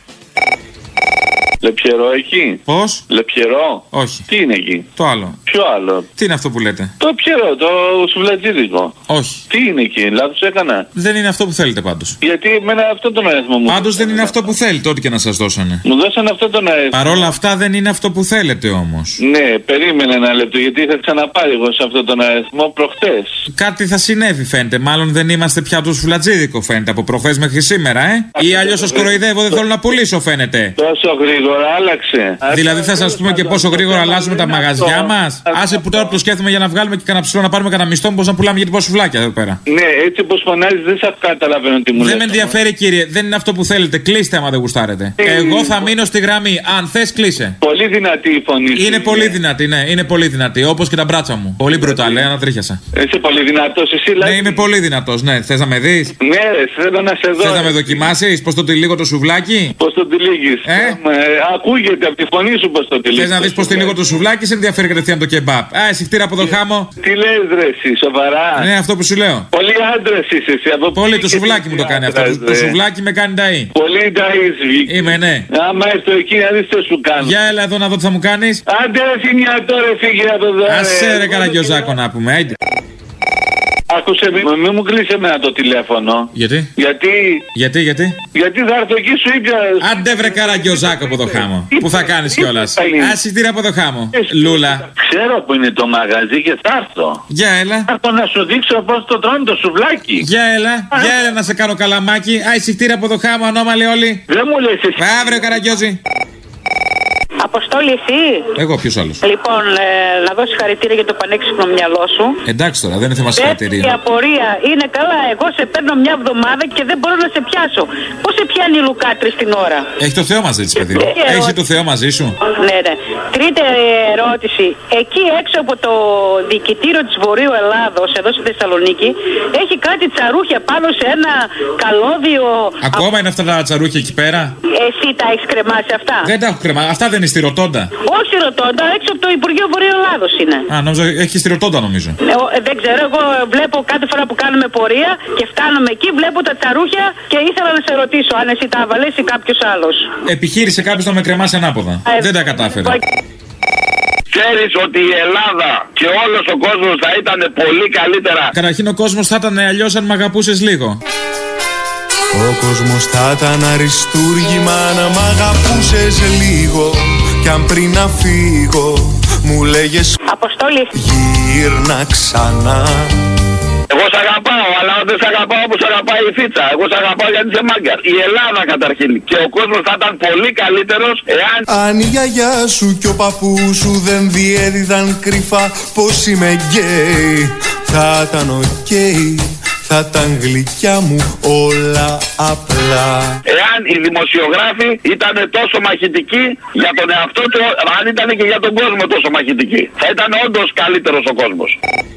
Λεπιερό εκεί. Πώς? Λεπιερό. Όχι. Τι είναι εκεί? Το άλλο. Ποιο άλλο? Τι είναι αυτό που λέτε? Το πιερό, το σουβλατζίδικο. Όχι. Τι είναι εκεί, λάθος έκανα? Δεν είναι αυτό που θέλετε πάντως. Γιατί εμένα αυτό τον αριθμό μου. Πάντως δεν είναι αυτό που θέλετε, ό,τι και να σας δώσανε. Μου δώσανε αυτό τον αριθμό. Παρόλα αυτά δεν είναι αυτό που θέλετε όμως. Ναι, περίμενε ένα λεπτό, γιατί είχα ξαναπάρει εγώ σε αυτό τον αριθμό προχτές. Κάτι θα συνέβη φαίνεται. Μάλλον δεν είμαστε πια το σουβλατζίδικο φαίνεται από προχθές μέχρι σήμερα, ε. Ή αλλιώς σας κοροϊδεύω, δεν θέλω να πουλήσω φαίνεται. Τόσο γρήγορα άλλαξε. Δηλαδή θα σας πούμε και πόσο γρήγορα αλλάζουμε τα μαγαζιά μας. Άσε που τώρα που το σκέφτομαι για να βγάλουμε και κανένα ψηλό να πάρουμε κανένα μισθό, πώς να πουλάμε για την σουβλάκια εδώ πέρα. Ναι, έτσι όπως φωνάζεις δεν σας καταλαβαίνω τι μου λέτε. Δεν με ενδιαφέρει κύριε, δεν είναι αυτό που θέλετε. Κλείστε άμα δεν γουστάρετε. Ε, Εγώ θα μείνω στη γραμμή. Αν θες, κλείσε. Πολύ δυνατή η φωνή. Είναι είναι πολύ δυνατή, ναι, είναι πολύ δυνατή. Όπως και τα μπράτσα μου. Πολύ μπρουτάλ, ένα τρίχιασα. Είσαι πολύ δυνατός, εσύ δηλαδή. Ναι, είμαι πολύ δυνατός, ναι. Θες να με δεις? Ναι, θέλω να σε δω. Θες να με δοκιμάσεις? Πώς το τυλίγω το σουβλάκι? Πώς το τυλίγεις? Ε? Ε, ακούγεται από τη φωνή σου πώς το τυλίγεις. Θες να δεις πώς τυλίγω το σουβλάκι? Σε ενδιαφέρει κατευθείαν το κεμπάπ. Α, εσύ χτύρα από τον χάμο. Τι λες, ρε, εσύ, σοβαρά? Ναι, αυτό που σου λέω. Πολύ άντρας είσαι εσύ. Από πολύ το σουβλάκι μου το κάνει αυτό. Το, το σουβλάκι με κάνει ταΐ. Πολύ ταΐς, είμαι, ναι. Άμα έρθω εκεί να δεις τι σου κάνω. Για έλα εδώ να δω τι θα μου κάνεις. Άντε ρε φινιατό ρε, φύγε από εδώ. Ασέ ρε Καραγκιόζάκο να πούμε. Άκουσε, μην μη μου κλείσει εμένα το τηλέφωνο. Γιατί? Γιατί. Γιατί, γιατί. Γιατί θα έρθω εκεί, σου είπα. Άντε βρε καραγκιόζάκο από το χάμο. Πού θα κάνει κιόλα. Ασυστήρα από το χάμο. Λούλα. Ξέρω που είναι το μαγαζί και θα έρθω. Για έλα. Θα έρθω να σου δείξω πώ το τρώνε το σουβλάκι. Για έλα. Για έλα να σε κάνω καλαμάκι. Ασυστήρα από το χάμο, ανώμαλοι όλοι. Δεν μου λε εσύ. Αύριο καραγκιόζι. Αποστόλη, εσύ. Εγώ, ποιο άλλο. Λοιπόν, ε, να δώσει χαρητήρια για το πανέξυπνο μυαλό σου. Εντάξει τώρα, δεν είναι θέμα συγχαρητήρια. Η απορία είναι καλά. Εγώ σε παίρνω μια εβδομάδα και δεν μπορώ να σε πιάσω. Πώ σε πιάνει η Λουκάτρη την ώρα. Έχει το Θεό μαζί τη, παιδί μου. Έχει το Θεό μαζί σου. Ναι, ναι. Τρίτη ερώτηση. Εκεί έξω από το διοικητήριο τη Βορείου Ελλάδος, εδώ στη Θεσσαλονίκη, έχει κάτι τσαρούχια πάνω σε ένα καλώδιο. Ακόμα α... είναι αυτά τα τσαρούχια εκεί πέρα. Εσύ τα έχει κρεμάσει αυτά. Δεν τα έχω κρεμάσει. Αυτά δεν είναι στη Ροτόντα. Όχι στη Ροτόντα, έξω από το Υπουργείο Βορείου Ελλάδος είναι. Α, νόμιζα έχει στη Ροτόντα, νομίζω. Ε, δεν ξέρω, εγώ βλέπω κάθε φορά που κάνουμε πορεία και φτάνουμε εκεί, βλέπω τα τσαρούχια και ήθελα να σε ρωτήσω αν εσύ τα έβαλες ή κάποιος άλλος. Επιχείρησε κάποιος να με κρεμάσει ανάποδα. Ε, δεν τα κατάφερε. Ξέρεις ότι η Ελλάδα και όλος ο κόσμος θα ήταν πολύ καλύτερα. Καταρχήν ο κόσμος θα ήταν αλλιώς αν μ' αγαπούσες λίγο. Ο κόσμος θα ήταν αριστούργημα να μ' αγαπούσες λίγο. Κι αν πριν να φύγω μου λέγες Αποστόλη, γύρνα ξανά. Εγώ σ' αγαπάω, αλλά δεν σ' αγαπάω όπως αγαπάει η Φίτσα. Εγώ σ' αγαπάω γιατί είσαι μάγκας. Η Ελλάδα καταρχήν και ο κόσμος θα ήταν πολύ καλύτερος εάν... Αν η γιαγιά σου και ο παππούς σου δεν διέδιδαν κρυφά πως είμαι γκέι, θα ήταν οκ. Θα ήταν γλυκιά μου όλα απλά. Εάν οι δημοσιογράφοι ήταν τόσο μαχητικοί για τον εαυτό του, αν ήταν και για τον κόσμο τόσο μαχητικοί, θα ήταν όντως καλύτερος ο κόσμος.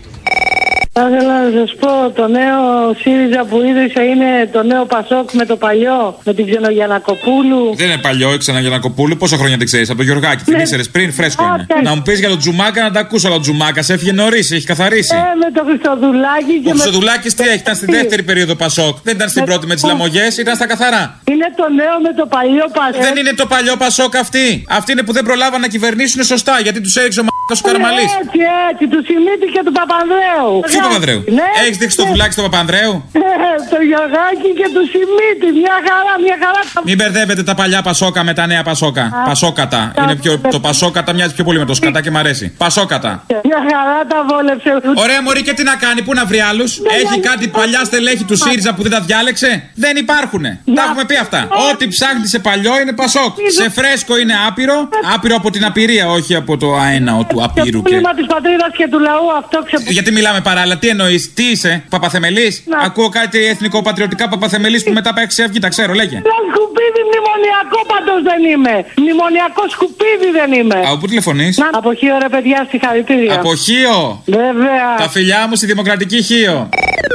Θα ήθελα να σας πω, το νέο ΣΥΡΙΖΑ που ίδρυσε είναι το νέο ΠΑΣΟΚ με το παλιό, με την Ξενογιαννακοπούλου. Δεν είναι παλιό η Ξενογιαννακοπούλου, πόσα χρόνια την ξέρεις, από το Γιωργάκη, την ήξερες πριν, φρέσκο είναι. Να μου πεις για τον Τζουμάκα να τα ακούσω, αλλά ο Τζουμάκας έφυγε νωρίς, έχει καθαρίσει. Ε, με το Χριστοδουλάκη και. Ο Χριστοδουλάκης τι έχει, ήταν στη δεύτερη περίοδο Πασόκ. Δεν ήταν στην πρώτη με τις λαμογές, ήταν στα καθαρά. Είναι το νέο με το παλιό Πασόκ. Δεν είναι το παλιό Πασόκ αυτή. Αυτή είναι που δεν προλάβαν να κυβερνήσουν σωστά, γιατί τους έριξε ο μ***ος ο Καραμαλής. Έτσι, έτσι, του Σιμίτη και του Παπανδρέου. Ποιο Παπανδρέου? Ναι. Έχεις δείξει το δουλάκι στο Παπανδρέου? Ε, το Γιωργάκη και του Σιμίτη. Μια χαρά, μια χαρά. Μην μπερδεύετε τα παλιά Πασόκα με τα νέα Πασόκα. Α, Πασόκατα. Α, είναι πιο, το Πασόκατα μοιάζει πιο πολύ με το σκατά και μ' αρέσει. Πασόκατα. Μια χαρά τα βόλεψε. Ωραία, μωρή, και τι να κάνει, πού να βρει άλλους? Έχει κάτι παλιά στελέχη του ΣΥΡΙΖΑ που δεν τα διάλεξε? Δεν υπάρχουνε. Τα έχουμε πει αυτά. Ό,τι ψάχνει σε παλιό είναι Πασόκ. Σε φρέσκο είναι άπειρο. Άπειρο από την απειρία, όχι από το αέναο του απείρου. Το κλίμα της πατρίδας και του λαού αυτό ξεπου... Γιατί μιλάμε παράλληλα, τι εννοείς, τι είσαι, Παπαθεμελής? Ακούω κάτι εθνικό-πατριωτικά Παπαθεμελής που μετά πάει Αυγή, τα ξέρω, λέγε. Δεν σκουπίδι μνημονιακό πάντως δεν είμαι. Μνημονιακό σκουπίδι δεν είμαι. Από πού τηλεφωνείς? Από Χίο, ρε παιδιά, στη χαρητήρια. Από Χίο. Βέβαια. Τα φιλιά μου στη Δημοκρατική Χίο.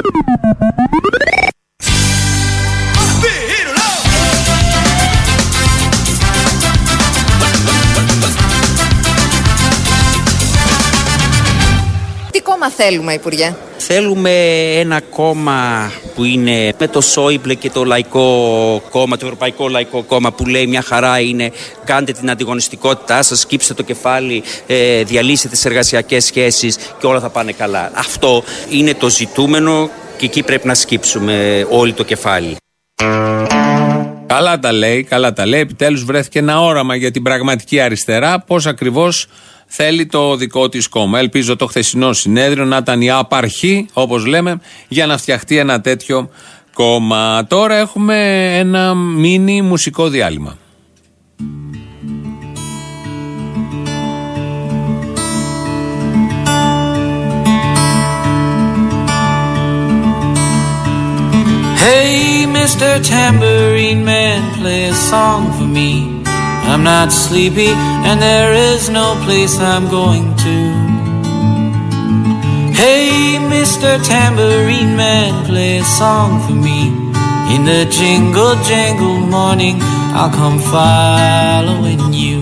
Τι κόμμα θέλουμε, Υπουργέ? Θέλουμε ένα κόμμα που είναι με το Σόιμπλε και το Λαϊκό Κόμμα, το Ευρωπαϊκό Λαϊκό Κόμμα, που λέει μια χαρά είναι, κάντε την αντιγωνιστικότητά σας, σκύψτε το κεφάλι, ε, διαλύστε τις εργασιακές σχέσεις και όλα θα πάνε καλά. Αυτό είναι το ζητούμενο και εκεί πρέπει να σκύψουμε όλοι το κεφάλι. Καλά τα λέει, καλά τα λέει. Επιτέλους βρέθηκε ένα όραμα για την πραγματική αριστερά, πώς ακριβώς θέλει το δικό της κόμμα. Ελπίζω το χθεσινό συνέδριο να ήταν η απαρχή, όπως λέμε, για να φτιαχτεί ένα τέτοιο κόμμα. Τώρα έχουμε ένα μίνι μουσικό διάλειμμα. Hey, Mister Tambourine Man, play a song for me. I'm not sleepy and there is no place I'm going to. Hey, Mister Tambourine Man, play a song for me. In the jingle jangle morning, I'll come following you.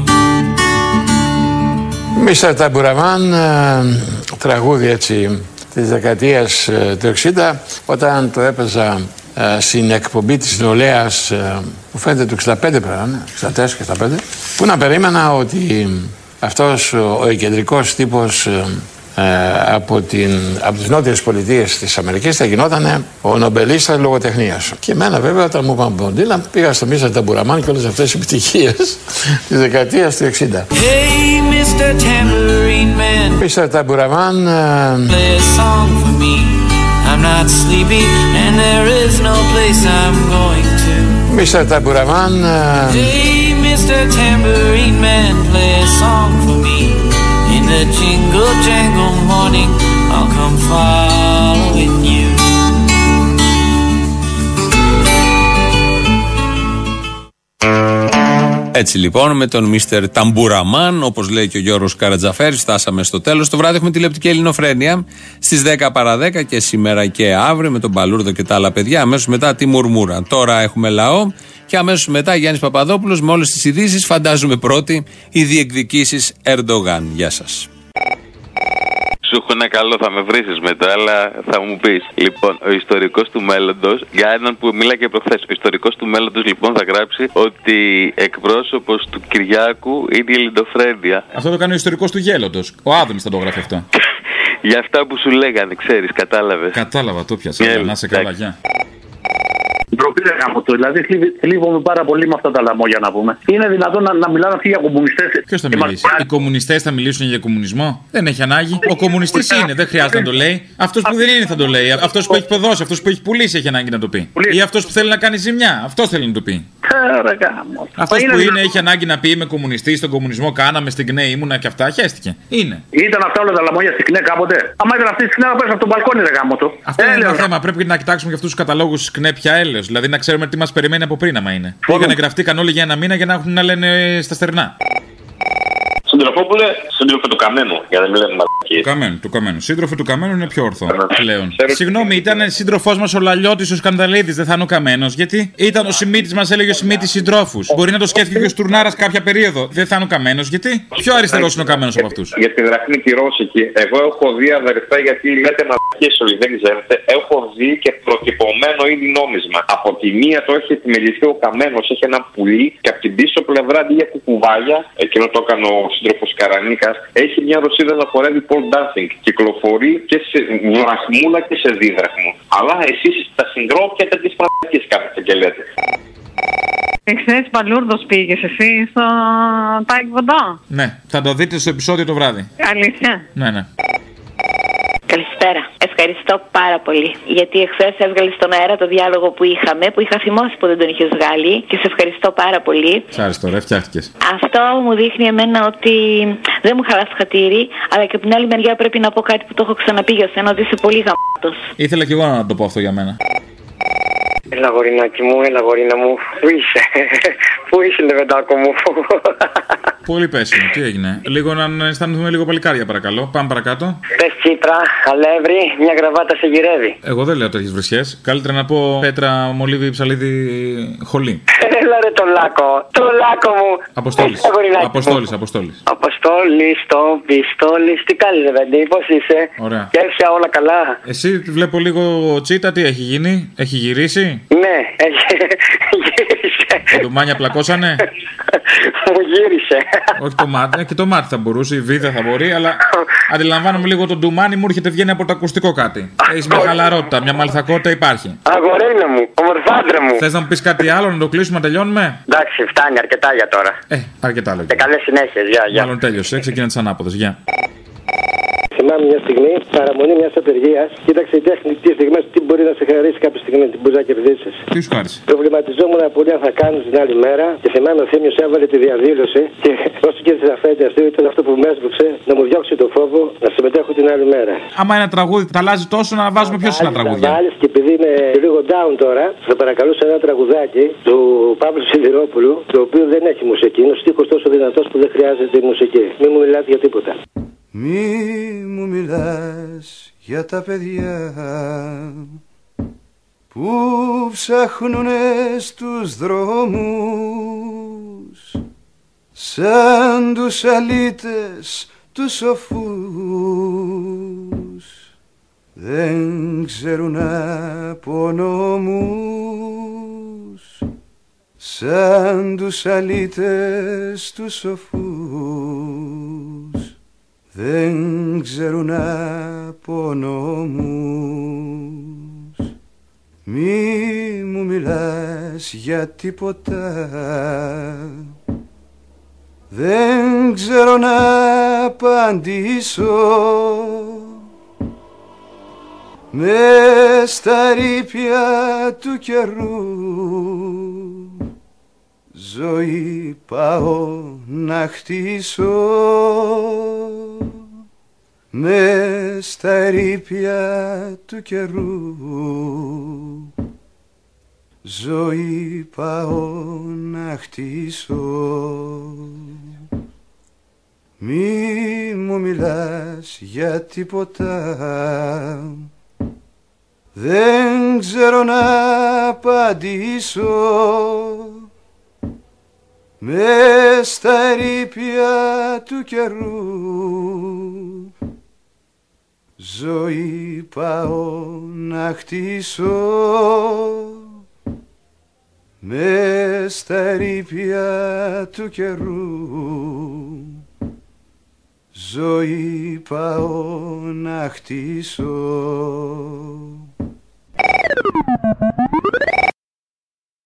Mister Tambourine Man, τραγούδι έτσι της δεκαετίας του εξήντα, όταν το έπαιζα στην εκπομπή της νεολαίας, μου φαίνεται του εξήντα πέντε πέραν, εξήντα τέσσερα εξήντα πέντε, που να περίμενα ότι αυτός ο κεντρικός τύπος ε, από, την, από τις νότιες πολιτείες της Αμερικής θα γινόταν ο νομπελίστας λογοτεχνίας. Και εμένα βέβαια όταν μου είπαν τον Ντίλαν πήγα στο Μίστερ Ταμπουραμάν και όλες αυτές τις επιτυχίες της δεκαετίας του εξήντα. Hey, Μίστερ Tambourine Man, Μίστερ Ταμπουραμάν, play a song for me. I'm not sleepy and there is no place I'm going to. Μίστερ Ταμπουραμάν, hey, Μίστερ Tambourine Man, play a song for me. In the jingle jangle morning, I'll come following you. Έτσι λοιπόν με τον Μίστερ Ταμπουραμάν, όπως λέει και ο Γιώργος Καρατζαφέρης, φτάσαμε στο τέλος. Το βράδυ έχουμε τηλεοπτική Ελληνοφρένεια στις δέκα παρά δέκα και σήμερα και αύριο με τον Παλούρδο και τα άλλα παιδιά. Αμέσως μετά τη Μουρμούρα. Τώρα έχουμε λαό και αμέσως μετά Γιάννης Παπαδόπουλος με όλες τις ειδήσεις. Φαντάζομαι πρώτη οι διεκδικήσεις Ερντογάν. Γεια σας. Σου έχω ένα καλό, θα με βρίσεις μετά, αλλά θα μου πεις. Λοιπόν, ο ιστορικός του μέλλοντος, για έναν που μίλαγε προχθές, ο ιστορικός του μέλλοντος λοιπόν θα γράψει ότι εκπρόσωπος του Κυριάκου είναι η Ελληνοφρένεια. Αυτό το κάνει ο ιστορικός του Γέλλοντος. Ο Άδωνης θα το γράφει αυτό. Για αυτά που σου λέγανε, ξέρεις, κατάλαβες. Κατάλαβα, το πιάσα. Yeah, να σε καλά, γεια. Ντροπή δεν γάμο το. Δηλαδή θλίβομαι πάρα πολύ με αυτά τα λαμόγια να πούμε. Είναι δυνατόν να, να μιλάνε αυτοί για κομμουνιστές. Ποιος θα μιλήσει? Οι κομμουνιστές θα μιλήσουν για κομμουνισμό? Δεν έχει ανάγκη. Ο κομμουνιστής είναι, δεν χρειάζεται να το λέει. Αυτός που δεν είναι θα το λέει. Αυτός που έχει προδώσει, αυτός που έχει πουλήσει έχει ανάγκη να το πει. Ή αυτός που θέλει να κάνει ζημιά. Αυτός θέλει να το πει. Αυτός που είναι έχει ανάγκη να πει είμαι κομμουνιστής, στον κομμουνισμό κάναμε, στην ΚΝΕ ήμουνα και αυτά. Χαίστηκε. Είναι. Ήταν αυτά όλα τα λαμόγια στην ΚΝΕ κάποτε? Άμα ήταν αυτή στην ΚΝΕ να πέσει από τον μπαλκόνι, ρε γάμο το. Αυτό είναι ένα θέμα. Πρέπει να κοιτάξουμε και αυτούς τους καταλόγους ΚΝΕ πια έλεος. Δηλαδή να ξέρουμε τι μας περιμένει από πριν, άμα είναι. Πήγανε, γραφτήκαν όλοι για ένα μήνα για να έχουν να λένε στα στερνά. Συντροφόπουλε, σύντροφε του Καμένου, για να μην λέμε μαλακίες. Του Καμένου, του Καμένου. Σύντροφε του Καμένου είναι πιο ορθό πλέον. Συγγνώμη, ήταν σύντροφός μας ο Λαλιώτης ο Σκανδαλίδης, δεν θα είναι ο Καμένος. Γιατί ήταν ο Σιμίτης, μας έλεγε ο Σιμίτης συντρόφους. Μπορεί να το σκέφτηκε και ο Στουρνάρας κάποια περίοδο. Δεν θα είναι ο Καμένος. Γιατί πιο αριστερός είναι ο Καμένος από αυτούς. Για τη δραχμή τη Ρώσικη, εγώ έχω δει αδερφέ, γιατί λέτε μαλακίες όλοι, δεν ξέρετε. Έχω δει και προτυπωμένο ήδη νόμισμα. Από τη μία το έχει επιμεληθεί ο Καμένος, έχει ένα πουλί και από την πίσω πλευρά αντί για κουκουβάγια, εκείνο το έκανε ο σύντροφος Καρανίκας, έχει μια Ρωσίδα να χορεύει pole dancing. Κυκλοφορεί και σε δραχμούλα και σε δίδραχμο. Αλλά εσείς τα συγκρόπια τέτοιες πραγματικές κάθεστε και λέτε. Εχθές Παλούρδος πήγες εσύ στο Τάικ Βοντά? Ναι, θα το δείτε στο επεισόδιο το βράδυ. Αλήθεια? Ναι, ναι. Καλησπέρα. Ευχαριστώ πάρα πολύ. Γιατί εχθές έβγαλες στον αέρα το διάλογο που είχαμε, που είχα θυμώσει που δεν τον είχες βγάλει και σε ευχαριστώ πάρα πολύ. Σ' άρεσε τώρα, φτιάχτηκες. Αυτό μου δείχνει εμένα ότι δεν μου χαλάς χατήρι, αλλά και από την άλλη μεριά πρέπει να πω κάτι που το έχω ξαναπεί για σένα, ότι είσαι πολύ γαμάτος. Ήθελα κι εγώ να το πω αυτό για μένα. Έλα γορινάκι μου, έλα γορίνα μου. Πού είσαι? Πού είσαι λεβεντάκο μου? Πολύ πέσιμο, τι έγινε? Λίγο να αισθανθούμε λίγο παλικάρια παρακαλώ. Πάμε παρακάτω. Πες Τσίπρα, αλεύρι, μια γραβάτα σε γυρεύει. Εγώ δεν λέω τέτοιες βρισιές. Καλύτερα να πω πέτρα, μολύβι, ψαλίδι, χολή. Έλα ρε το λάκκο, το λάκκο μου. Αποστόλης, Αποστόλης, Αποστόλης. Αποστόλης, το πιστόλης. Τι κάνεις ρε παιδί, πώς είσαι? Ωραία. Κέρσια όλα καλά? Εσύ βλέπω λίγο τσίτα, τι έχει γίνει? Έχει γυρίσει? Ναι, έχει γύρισε. Τα ντουμάνια πλακώσανε? Μου γύρισε. Όχι το μάτι, και το μάτι θα μπορούσε, η βίδα θα μπορεί, αλλά αντιλαμβάνομαι λίγο το ντουμάνι μου έρχεται, βγαίνει από το ακουστικό κάτι. Έχεις μια χαλαρότητα, μια μαλθακότητα υπάρχει. Αγορίνα μου, ομορφάντρε μου. Θες να μου πεις κάτι άλλο, να το κλείσουμε, να τελειώνουμε? Εντάξει, φτάνει αρκετά για τώρα. Ε, αρκετά λόγια. Και καλές συνέχειες, γεια, γεια. Μάλλον τέλειωσε, ξεκινά τις ανάποδες, γεια. Θυμάμαι μια στιγμή παραμονή μια απεργία. Κοίταξε η τέχνη τι στιγμέ, τι μπορεί να σε χαρίσει κάποια στιγμή, τι μπορεί να κερδίσει. Τι σου χάρισε? Προβληματιζόμουν πολύ αν θα κάνει την άλλη μέρα και θυμάμαι ο Θήμιος έβαλε τη διαδήλωση και όσο και τη αφέντη αυτή ήταν αυτό που με έσβουξε να μου διώξει το φόβο να συμμετέχω την άλλη μέρα. Άμα ένα τραγούδι τα αλλάζει τόσο, να βάζουμε πιο συχνά τραγούδια. Να βάλεις, και επειδή είναι λίγο down τώρα, θα παρακαλούσα ένα τραγουδάκι του Παύλου Σιδηρόπουλου, το οποίο δεν έχει μουσική. Είναι ο στίχος τόσο δυνατός που δεν χρειάζεται μουσική. Μην μου μιλάτε για τίποτα. Μη μου μιλάς για τα παιδιά που ψάχνουνε στους δρόμους σαν τους αλήτες τους σοφούς, δεν ξέρουν από νόμους σαν τους αλήτες τους σοφούς, δεν ξέρουν από νόμους. Μη μου μιλάς για τίποτα, δεν ξέρω να απαντήσω. Μες στα ρήπια του καιρού ζωή πάω να χτίσω. Μες στα ρήπια του καιρού ζωή πάω να χτίσω. Μη μου μιλάς για τίποτα, δεν ξέρω να απαντήσω. Μες στα ρήπια του καιρού ζωή πάω να χτίσω. Μες στα ρήπια του καιρού ζωή πάω να χτίσω.